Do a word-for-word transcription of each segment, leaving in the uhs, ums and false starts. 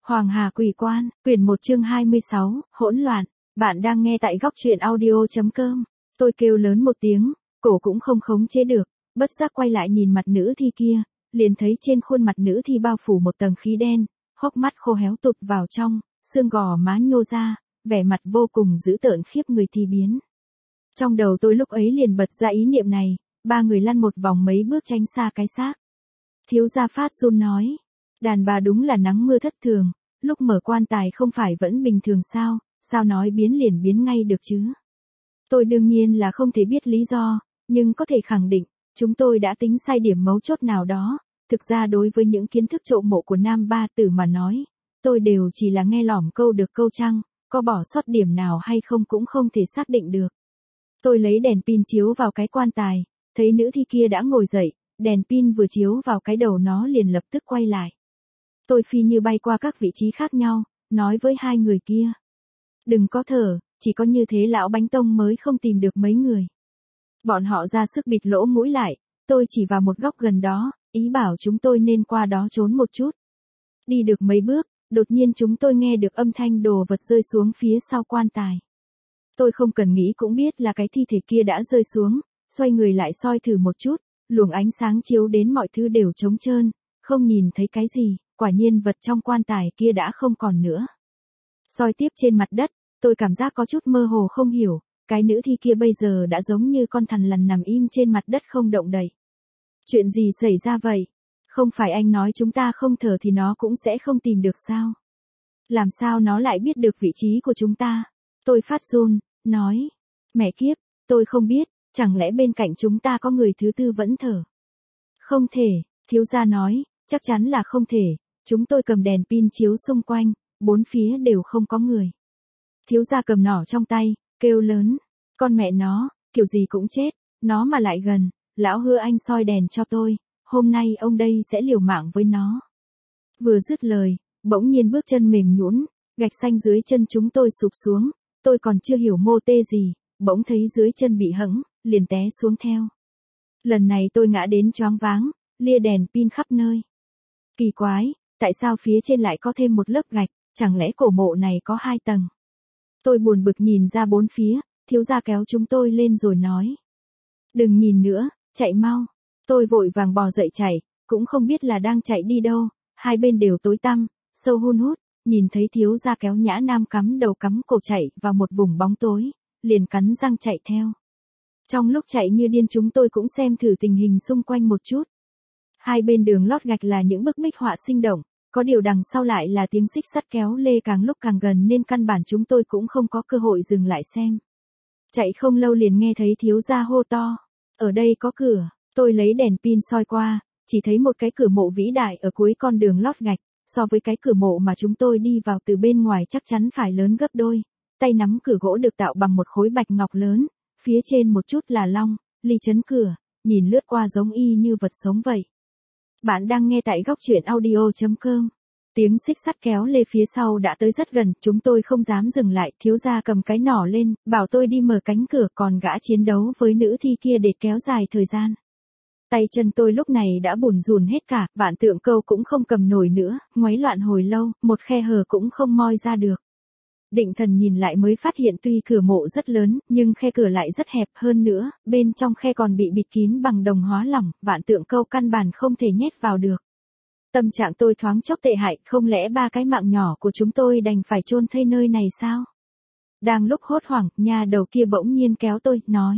Hoàng Hà Quỷ Quan, quyển một chương hai mươi sáu, hỗn loạn. Bạn đang nghe tại góc truyện audio.com. Tôi kêu lớn một tiếng, cổ cũng không khống chế được, bất giác quay lại nhìn mặt nữ thi kia, liền thấy trên khuôn mặt nữ thi bao phủ một tầng khí đen, hốc mắt khô héo tụt vào trong, xương gò má nhô ra, vẻ mặt vô cùng dữ tợn khiếp người thi biến. Trong đầu tôi lúc ấy liền bật ra ý niệm này, ba người lăn một vòng mấy bước tránh xa cái xác. Thiếu gia phát run nói. Đàn bà đúng là nắng mưa thất thường, lúc mở quan tài không phải vẫn bình thường sao, sao nói biến liền biến ngay được chứ. Tôi đương nhiên là không thể biết lý do, nhưng có thể khẳng định, chúng tôi đã tính sai điểm mấu chốt nào đó. Thực ra đối với những kiến thức trộm mộ của nam ba tử mà nói, tôi đều chỉ là nghe lỏm câu được câu trăng, có bỏ sót điểm nào hay không cũng không thể xác định được. Tôi lấy đèn pin chiếu vào cái quan tài, thấy nữ thi kia đã ngồi dậy, đèn pin vừa chiếu vào cái đầu nó liền lập tức quay lại. Tôi phi như bay qua các vị trí khác nhau, nói với hai người kia. Đừng có thở, chỉ có như thế lão bánh tông mới không tìm được mấy người. Bọn họ ra sức bịt lỗ mũi lại, tôi chỉ vào một góc gần đó, ý bảo chúng tôi nên qua đó trốn một chút. Đi được mấy bước, đột nhiên chúng tôi nghe được âm thanh đồ vật rơi xuống phía sau quan tài. Tôi không cần nghĩ cũng biết là cái thi thể kia đã rơi xuống, xoay người lại soi thử một chút, luồng ánh sáng chiếu đến mọi thứ đều trống trơn, không nhìn thấy cái gì. Quả nhiên vật trong quan tài kia đã không còn nữa. Soi tiếp trên mặt đất, tôi cảm giác có chút mơ hồ không hiểu, cái nữ thi kia bây giờ đã giống như con thằn lằn nằm im trên mặt đất không động đậy. Chuyện gì xảy ra vậy? Không phải anh nói chúng ta không thở thì nó cũng sẽ không tìm được sao? Làm sao nó lại biết được vị trí của chúng ta? Tôi phát run, nói. Mẹ kiếp, tôi không biết, chẳng lẽ bên cạnh chúng ta có người thứ tư vẫn thở? Không thể, thiếu gia nói, chắc chắn là không thể. Chúng tôi cầm đèn pin chiếu xung quanh, bốn phía đều không có người. Thiếu gia cầm nỏ trong tay, kêu lớn. Con mẹ nó, kiểu gì cũng chết, nó mà lại gần, lão hứa anh soi đèn cho tôi, hôm nay ông đây sẽ liều mạng với nó. Vừa dứt lời, bỗng nhiên bước chân mềm nhũn, gạch xanh dưới chân chúng tôi sụp xuống, tôi còn chưa hiểu mô tê gì, bỗng thấy dưới chân bị hẫng, liền té xuống theo. Lần này tôi ngã đến choáng váng, lia đèn pin khắp nơi. Kỳ quái. Tại sao phía trên lại có thêm một lớp gạch, chẳng lẽ cổ mộ này có hai tầng? Tôi buồn bực nhìn ra bốn phía, thiếu gia kéo chúng tôi lên rồi nói. Đừng nhìn nữa, chạy mau. Tôi vội vàng bò dậy chạy, cũng không biết là đang chạy đi đâu, hai bên đều tối tăm, sâu hun hút, nhìn thấy thiếu gia kéo Nhã Nam cắm đầu cắm cổ chạy vào một vùng bóng tối, liền cắn răng chạy theo. Trong lúc chạy như điên chúng tôi cũng xem thử tình hình xung quanh một chút. Hai bên đường lót gạch là những bức minh họa sinh động, có điều đằng sau lại là tiếng xích sắt kéo lê càng lúc càng gần nên căn bản chúng tôi cũng không có cơ hội dừng lại xem. Chạy không lâu liền nghe thấy thiếu gia hô to. Ở đây có cửa, tôi lấy đèn pin soi qua, chỉ thấy một cái cửa mộ vĩ đại ở cuối con đường lót gạch, so với cái cửa mộ mà chúng tôi đi vào từ bên ngoài chắc chắn phải lớn gấp đôi. Tay nắm cửa gỗ được tạo bằng một khối bạch ngọc lớn, phía trên một chút là long, ly chấn cửa, nhìn lướt qua giống y như vật sống vậy. Bạn đang nghe tại góc truyện audio.com. Tiếng xích sắt kéo lê phía sau đã tới rất gần, chúng tôi không dám dừng lại, thiếu gia cầm cái nỏ lên, bảo tôi đi mở cánh cửa còn gã chiến đấu với nữ thi kia để kéo dài thời gian. Tay chân tôi lúc này đã bủn rùn hết cả, vạn tượng câu cũng không cầm nổi nữa, ngoáy loạn hồi lâu, một khe hở cũng không moi ra được. Định thần nhìn lại mới phát hiện tuy cửa mộ rất lớn, nhưng khe cửa lại rất hẹp hơn nữa, bên trong khe còn bị bịt kín bằng đồng hóa lỏng, vạn tượng câu căn bản không thể nhét vào được. Tâm trạng tôi thoáng chốc tệ hại, không lẽ ba cái mạng nhỏ của chúng tôi đành phải chôn thây nơi này sao? Đang lúc hốt hoảng, nhà đầu kia bỗng nhiên kéo tôi, nói.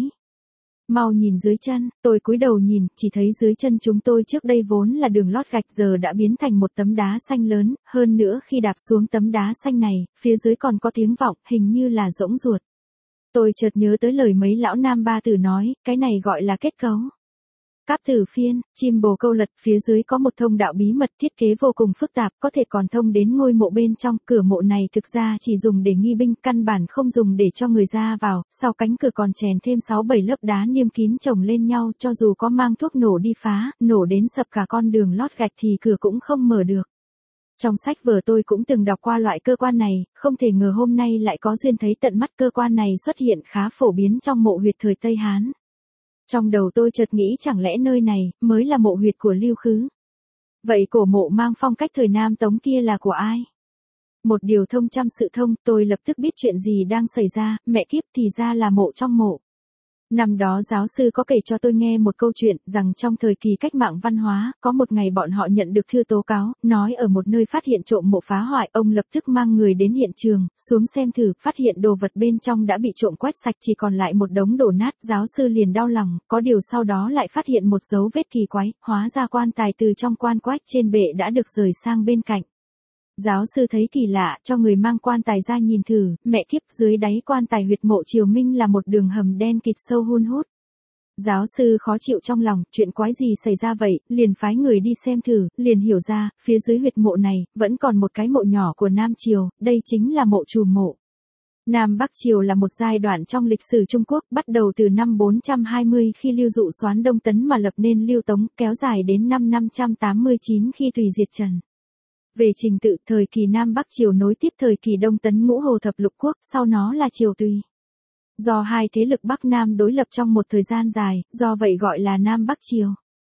Mau nhìn dưới chân, tôi cúi đầu nhìn, chỉ thấy dưới chân chúng tôi trước đây vốn là đường lót gạch giờ đã biến thành một tấm đá xanh lớn, hơn nữa khi đạp xuống tấm đá xanh này, phía dưới còn có tiếng vọng, hình như là rỗng ruột. Tôi chợt nhớ tới lời mấy lão nam ba tử nói, cái này gọi là kết cấu. Cáp tử phiên, chim bồ câu lật, phía dưới có một thông đạo bí mật thiết kế vô cùng phức tạp, có thể còn thông đến ngôi mộ bên trong, cửa mộ này thực ra chỉ dùng để nghi binh, căn bản không dùng để cho người ra vào, sau cánh cửa còn chèn thêm sáu bảy lớp đá niêm kín chồng lên nhau, cho dù có mang thuốc nổ đi phá, nổ đến sập cả con đường lót gạch thì cửa cũng không mở được. Trong sách vở tôi cũng từng đọc qua loại cơ quan này, không thể ngờ hôm nay lại có duyên thấy tận mắt cơ quan này xuất hiện khá phổ biến trong mộ huyệt thời Tây Hán. Trong đầu tôi chợt nghĩ chẳng lẽ nơi này mới là mộ huyệt của Lưu Khứ. Vậy cổ mộ mang phong cách thời Nam Tống kia là của ai? Một điều thông trăm sự thông, tôi lập tức biết chuyện gì đang xảy ra, mẹ kiếp thì ra là mộ trong mộ. Năm đó giáo sư có kể cho tôi nghe một câu chuyện rằng trong thời kỳ cách mạng văn hóa, có một ngày bọn họ nhận được thư tố cáo, nói ở một nơi phát hiện trộm mộ phá hoại, ông lập tức mang người đến hiện trường, xuống xem thử, phát hiện đồ vật bên trong đã bị trộm quét sạch chỉ còn lại một đống đổ nát, giáo sư liền đau lòng, có điều sau đó lại phát hiện một dấu vết kỳ quái, hóa ra quan tài từ trong quan quách trên bệ đã được rời sang bên cạnh. Giáo sư thấy kỳ lạ, cho người mang quan tài ra nhìn thử, mẹ kiếp dưới đáy quan tài huyệt mộ Triều Minh là một đường hầm đen kịt sâu hun hút. Giáo sư khó chịu trong lòng, chuyện quái gì xảy ra vậy, liền phái người đi xem thử, liền hiểu ra, phía dưới huyệt mộ này, vẫn còn một cái mộ nhỏ của Nam Triều, đây chính là mộ Trù mộ. Nam Bắc Triều là một giai đoạn trong lịch sử Trung Quốc, bắt đầu từ năm bốn trăm hai mươi khi Lưu Dụ soán Đông Tấn mà lập nên Lưu Tống, kéo dài đến năm năm trăm tám mươi chín khi Tùy diệt Trần. Về trình tự, thời kỳ Nam Bắc Triều nối tiếp thời kỳ Đông Tấn Ngũ Hồ Thập Lục Quốc, sau nó là Triều Tùy. Do hai thế lực Bắc Nam đối lập trong một thời gian dài, do vậy gọi là Nam Bắc Triều.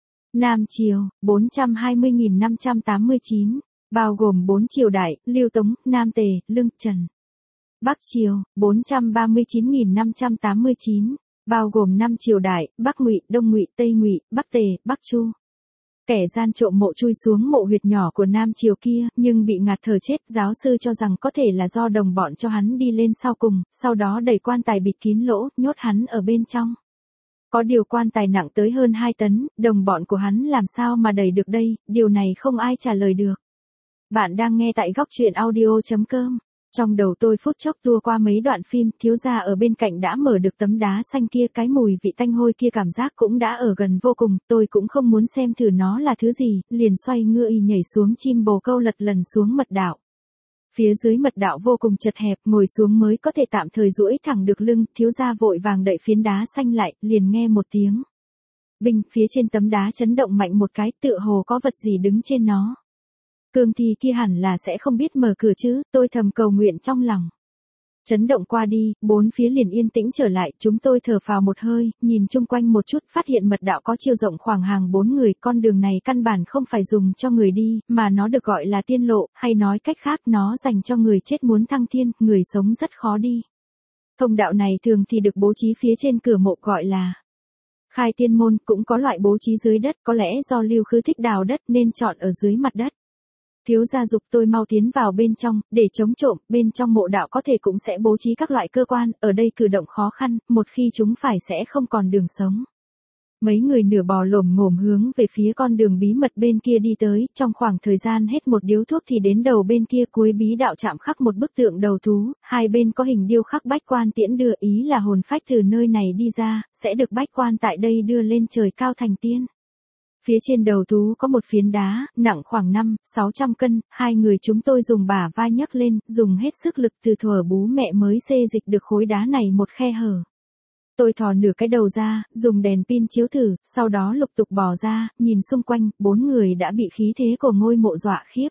Nam Triều, bốn trăm hai mươi nghìn năm trăm tám mươi chín, bao gồm bốn triều đại, Lưu Tống, Nam Tề, Lương, Trần. Bắc Triều, bốn trăm ba mươi chín nghìn năm trăm tám mươi chín, bao gồm năm triều đại, Bắc Ngụy, Đông Ngụy, Tây Ngụy, Bắc Tề, Bắc Chu. Kẻ gian trộm mộ chui xuống mộ huyệt nhỏ của Nam Triều kia, nhưng bị ngạt thở chết, giáo sư cho rằng có thể là do đồng bọn cho hắn đi lên sau cùng, sau đó đẩy quan tài bịt kín lỗ, nhốt hắn ở bên trong. Có điều quan tài nặng tới hơn hai tấn, đồng bọn của hắn làm sao mà đẩy được đây, điều này không ai trả lời được. Bạn đang nghe tại góc truyện audio chấm com. Trong đầu tôi phút chốc tua qua mấy đoạn phim, thiếu gia ở bên cạnh đã mở được tấm đá xanh kia, cái mùi vị tanh hôi kia cảm giác cũng đã ở gần vô cùng, tôi cũng không muốn xem thử nó là thứ gì, liền xoay ngựa y nhảy xuống chim bồ câu lật lần xuống mật đạo. Phía dưới mật đạo vô cùng chật hẹp, ngồi xuống mới có thể tạm thời duỗi thẳng được lưng, thiếu gia vội vàng đậy phiến đá xanh lại, liền nghe một tiếng. Binh, phía trên tấm đá chấn động mạnh một cái, tựa hồ có vật gì đứng trên nó. Cương thi kia hẳn là sẽ không biết mở cửa chứ, tôi thầm cầu nguyện trong lòng. Chấn động qua đi, bốn phía liền yên tĩnh trở lại, chúng tôi thở phào một hơi, nhìn chung quanh một chút, phát hiện mật đạo có chiều rộng khoảng hàng bốn người, con đường này căn bản không phải dùng cho người đi, mà nó được gọi là tiên lộ, hay nói cách khác nó dành cho người chết muốn thăng thiên, người sống rất khó đi. Thông đạo này thường thì được bố trí phía trên cửa mộ gọi là khai tiên môn, cũng có loại bố trí dưới đất, có lẽ do Lưu Khứ thích đào đất nên chọn ở dưới mặt đất. Thiếu gia dục tôi mau tiến vào bên trong, để chống trộm, bên trong mộ đạo có thể cũng sẽ bố trí các loại cơ quan, ở đây cử động khó khăn, một khi chúng phải sẽ không còn đường sống. Mấy người nửa bò lồm ngồm hướng về phía con đường bí mật bên kia đi tới, trong khoảng thời gian hết một điếu thuốc thì đến đầu bên kia cuối bí đạo chạm khắc một bức tượng đầu thú, hai bên có hình điêu khắc bách quan tiễn đưa, ý là hồn phách từ nơi này đi ra, sẽ được bách quan tại đây đưa lên trời cao thành tiên. Phía trên đầu thú có một phiến đá, nặng khoảng năm, sáu trăm cân, hai người chúng tôi dùng bả vai nhấc lên, dùng hết sức lực từ thuở bú mẹ mới xê dịch được khối đá này một khe hở. Tôi thò nửa cái đầu ra, dùng đèn pin chiếu thử, sau đó lục tục bò ra, nhìn xung quanh, bốn người đã bị khí thế của ngôi mộ dọa khiếp.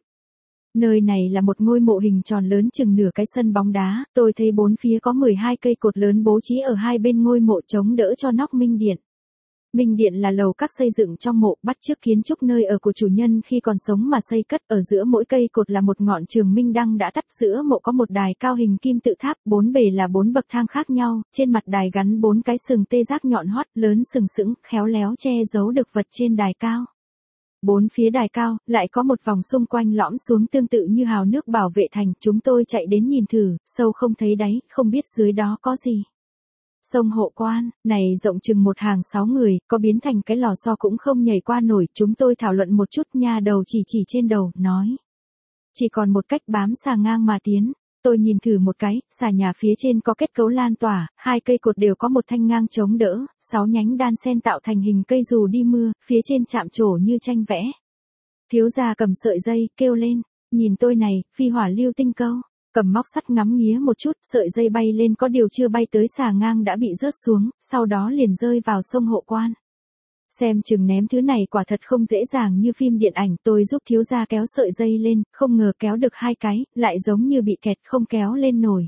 Nơi này là một ngôi mộ hình tròn lớn chừng nửa cái sân bóng đá, tôi thấy bốn phía có mười hai cây cột lớn bố trí ở hai bên ngôi mộ chống đỡ cho nóc minh điện. Minh điện là lầu các xây dựng trong mộ, bắt chước kiến trúc nơi ở của chủ nhân khi còn sống mà xây cất, ở giữa mỗi cây cột là một ngọn trường minh đăng đã tắt, giữa mộ có một đài cao hình kim tự tháp, bốn bề là bốn bậc thang khác nhau, trên mặt đài gắn bốn cái sừng tê giác nhọn hoắt, lớn sừng sững, khéo léo che giấu được vật trên đài cao. Bốn phía đài cao, lại có một vòng xung quanh lõm xuống tương tự như hào nước bảo vệ thành, chúng tôi chạy đến nhìn thử, sâu không thấy đáy, không biết dưới đó có gì. Sông Hộ Quan, này rộng chừng một hàng sáu người, có biến thành cái lò xo cũng không nhảy qua nổi, chúng tôi thảo luận một chút, nha đầu chỉ chỉ trên đầu, nói. Chỉ còn một cách bám xà ngang mà tiến, tôi nhìn thử một cái, xà nhà phía trên có kết cấu lan tỏa, hai cây cột đều có một thanh ngang chống đỡ, sáu nhánh đan sen tạo thành hình cây dù đi mưa, phía trên chạm trổ như tranh vẽ. Thiếu gia cầm sợi dây, kêu lên, nhìn tôi này, phi hỏa lưu tinh câu. Cầm móc sắt ngắm nghía một chút, sợi dây bay lên có điều chưa bay tới xà ngang đã bị rớt xuống, sau đó liền rơi vào sông Hộ Quan. Xem chừng ném thứ này quả thật không dễ dàng như phim điện ảnh, tôi giúp thiếu gia kéo sợi dây lên, không ngờ kéo được hai cái, lại giống như bị kẹt không kéo lên nổi.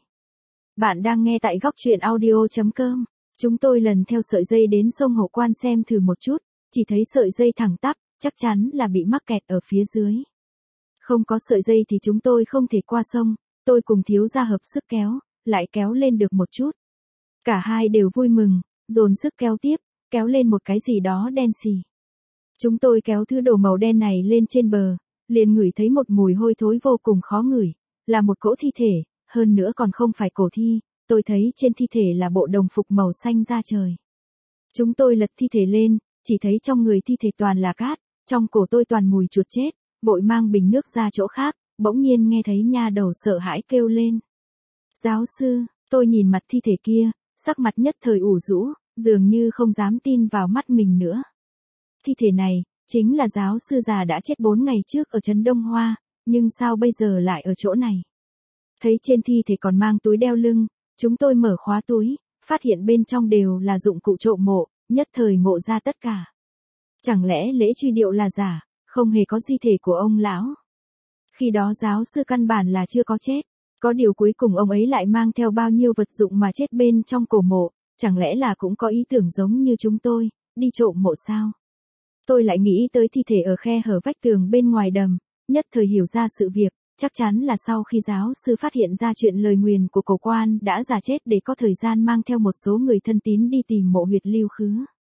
Bạn đang nghe tại góc truyện audio chấm com. Chúng tôi lần theo sợi dây đến sông Hộ Quan xem thử một chút, chỉ thấy sợi dây thẳng tắp, chắc chắn là bị mắc kẹt ở phía dưới. Không có sợi dây thì chúng tôi không thể qua sông, tôi cùng thiếu gia hợp sức kéo, lại kéo lên được một chút. Cả hai đều vui mừng, dồn sức kéo tiếp, kéo lên một cái gì đó đen xì. Chúng tôi kéo thứ đồ màu đen này lên trên bờ, liền ngửi thấy một mùi hôi thối vô cùng khó ngửi, là một cỗ thi thể, hơn nữa còn không phải cổ thi, tôi thấy trên thi thể là bộ đồng phục màu xanh da trời. Chúng tôi lật thi thể lên, chỉ thấy trong người thi thể toàn là cát, trong cổ tôi toàn mùi chuột chết, vội mang bình nước ra chỗ khác, bỗng nhiên nghe thấy nha đầu sợ hãi kêu lên. Giáo sư, tôi nhìn mặt thi thể kia, sắc mặt nhất thời ủ rũ, dường như không dám tin vào mắt mình nữa. Thi thể này, chính là giáo sư già đã chết bốn ngày trước ở trấn Đông Hoa, nhưng sao bây giờ lại ở chỗ này? Thấy trên thi thể còn mang túi đeo lưng, chúng tôi mở khóa túi, phát hiện bên trong đều là dụng cụ trộm mộ, nhất thời ngộ ra tất cả. Chẳng lẽ lễ truy điệu là giả, không hề có di thể của ông lão? Khi đó giáo sư căn bản là chưa có chết, có điều cuối cùng ông ấy lại mang theo bao nhiêu vật dụng mà chết bên trong cổ mộ, chẳng lẽ là cũng có ý tưởng giống như chúng tôi, đi trộm mộ sao? Tôi lại nghĩ tới thi thể ở khe hở vách tường bên ngoài đầm, nhất thời hiểu ra sự việc, chắc chắn là sau khi giáo sư phát hiện ra chuyện lời nguyền của cổ quan đã giả chết để có thời gian mang theo một số người thân tín đi tìm mộ huyệt lưu khứ.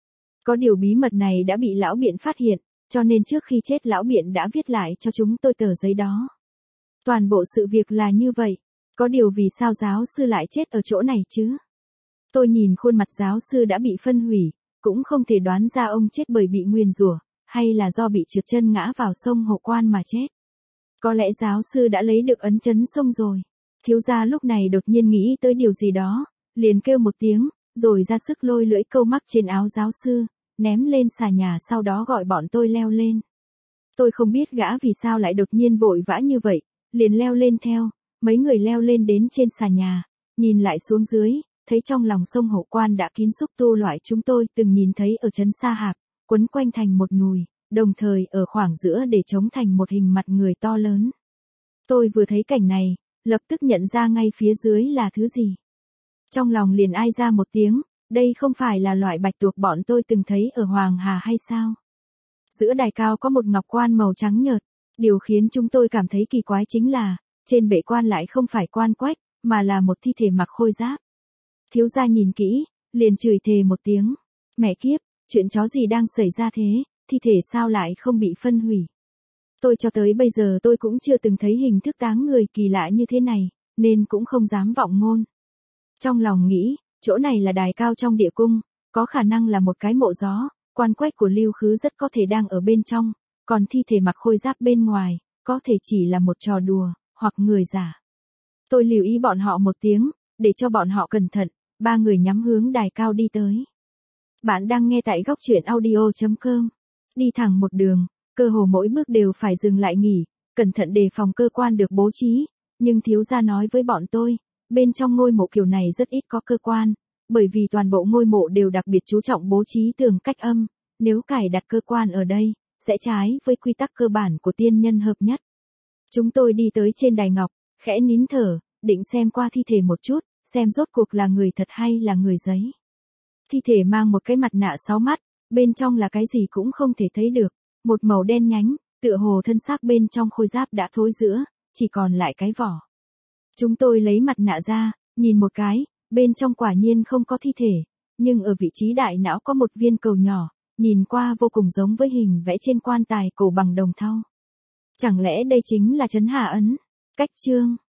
Có điều bí mật này đã bị lão biện phát hiện, cho nên trước khi chết lão biện đã viết lại cho chúng tôi tờ giấy đó. Toàn bộ sự việc là như vậy, có điều vì sao giáo sư lại chết ở chỗ này chứ? Tôi nhìn khuôn mặt giáo sư đã bị phân hủy, cũng không thể đoán ra ông chết bởi bị nguyền rủa, hay là do bị trượt chân ngã vào sông Hộ Quan mà chết. Có lẽ giáo sư đã lấy được ấn chấn sông rồi. Thiếu gia lúc này đột nhiên nghĩ tới điều gì đó, liền kêu một tiếng, rồi ra sức lôi lưỡi câu mắc trên áo giáo sư, ném lên xà nhà sau đó gọi bọn tôi leo lên. Tôi không biết gã vì sao lại đột nhiên vội vã như vậy, liền leo lên theo, mấy người leo lên đến trên xà nhà, nhìn lại xuống dưới, thấy trong lòng sông Hộ Quan đã kín xúc tu loại chúng tôi từng nhìn thấy ở trấn Sa Hạp, quấn quanh thành một nùi, đồng thời ở khoảng giữa để chống thành một hình mặt người to lớn. Tôi vừa thấy cảnh này, lập tức nhận ra ngay phía dưới là thứ gì. Trong lòng liền ai ra một tiếng, đây không phải là loại bạch tuộc bọn tôi từng thấy ở Hoàng Hà hay sao? Giữa đài cao có một ngọc quan màu trắng nhợt, điều khiến chúng tôi cảm thấy kỳ quái chính là, trên bệ quan lại không phải quan quách, mà là một thi thể mặc khôi giáp. Thiếu gia nhìn kỹ, liền chửi thề một tiếng, mẹ kiếp, chuyện chó gì đang xảy ra thế, thi thể sao lại không bị phân hủy. Tôi cho tới bây giờ tôi cũng chưa từng thấy hình thức táng người kỳ lạ như thế này, nên cũng không dám vọng ngôn. Trong lòng nghĩ, chỗ này là đài cao trong địa cung, có khả năng là một cái mộ gió, quan quách của Lưu Khứ rất có thể đang ở bên trong, còn thi thể mặc khôi giáp bên ngoài, có thể chỉ là một trò đùa, hoặc người giả. Tôi lưu ý bọn họ một tiếng, để cho bọn họ cẩn thận, ba người nhắm hướng đài cao đi tới. Bạn đang nghe tại góc truyện audio chấm com. Đi thẳng một đường, cơ hồ mỗi bước đều phải dừng lại nghỉ, cẩn thận đề phòng cơ quan được bố trí, nhưng thiếu gia nói với bọn tôi, bên trong ngôi mộ kiểu này rất ít có cơ quan, bởi vì toàn bộ ngôi mộ đều đặc biệt chú trọng bố trí tường cách âm, nếu cài đặt cơ quan ở đây, sẽ trái với quy tắc cơ bản của tiên nhân hợp nhất. Chúng tôi đi tới trên đài ngọc, khẽ nín thở, định xem qua thi thể một chút, xem rốt cuộc là người thật hay là người giấy. Thi thể mang một cái mặt nạ sáu mắt, bên trong là cái gì cũng không thể thấy được, một màu đen nhánh, tựa hồ thân xác bên trong khôi giáp đã thối rữa, chỉ còn lại cái vỏ. Chúng tôi lấy mặt nạ ra, nhìn một cái, bên trong quả nhiên không có thi thể, nhưng ở vị trí đại não có một viên cầu nhỏ, nhìn qua vô cùng giống với hình vẽ trên quan tài cổ bằng đồng thau. Chẳng lẽ đây chính là trấn Hà Ấn? Cách chương